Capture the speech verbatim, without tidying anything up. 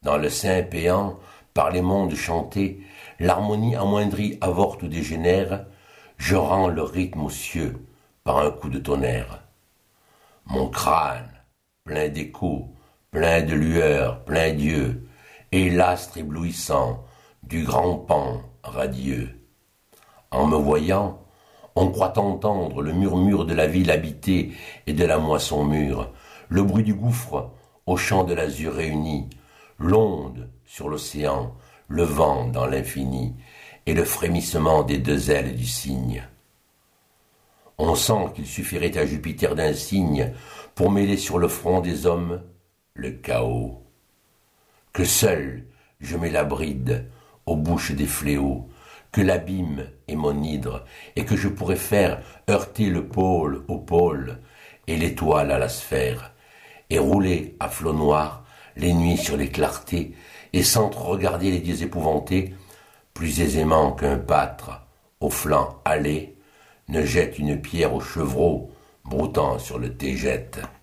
dans le sein péant, par les mondes chantés, l'harmonie amoindrie avorte ou dégénère, je rends le rythme aux cieux par un coup de tonnerre. Mon crâne, plein d'échos, plein de lueurs, plein d'yeux, et l'astre éblouissant du grand pan radieux. En me voyant, on croit entendre le murmure de la ville habitée et de la moisson mûre, le bruit du gouffre au chant de l'azur réuni, l'onde sur l'océan, le vent dans l'infini, et le frémissement des deux ailes du cygne. On sent qu'il suffirait à Jupiter d'un signe pour mêler sur le front des hommes le chaos. Que seul je mets la bride aux bouches des fléaux, que l'abîme est mon hydre, et que je pourrais faire heurter le pôle au pôle, et l'étoile à la sphère, et rouler à flots noirs les nuits sur les clartés, et s'entre-regarder les dieux épouvantés, plus aisément qu'un pâtre, au flanc hâlé, ne jette une pierre au chevreau, broutant sur le tégète.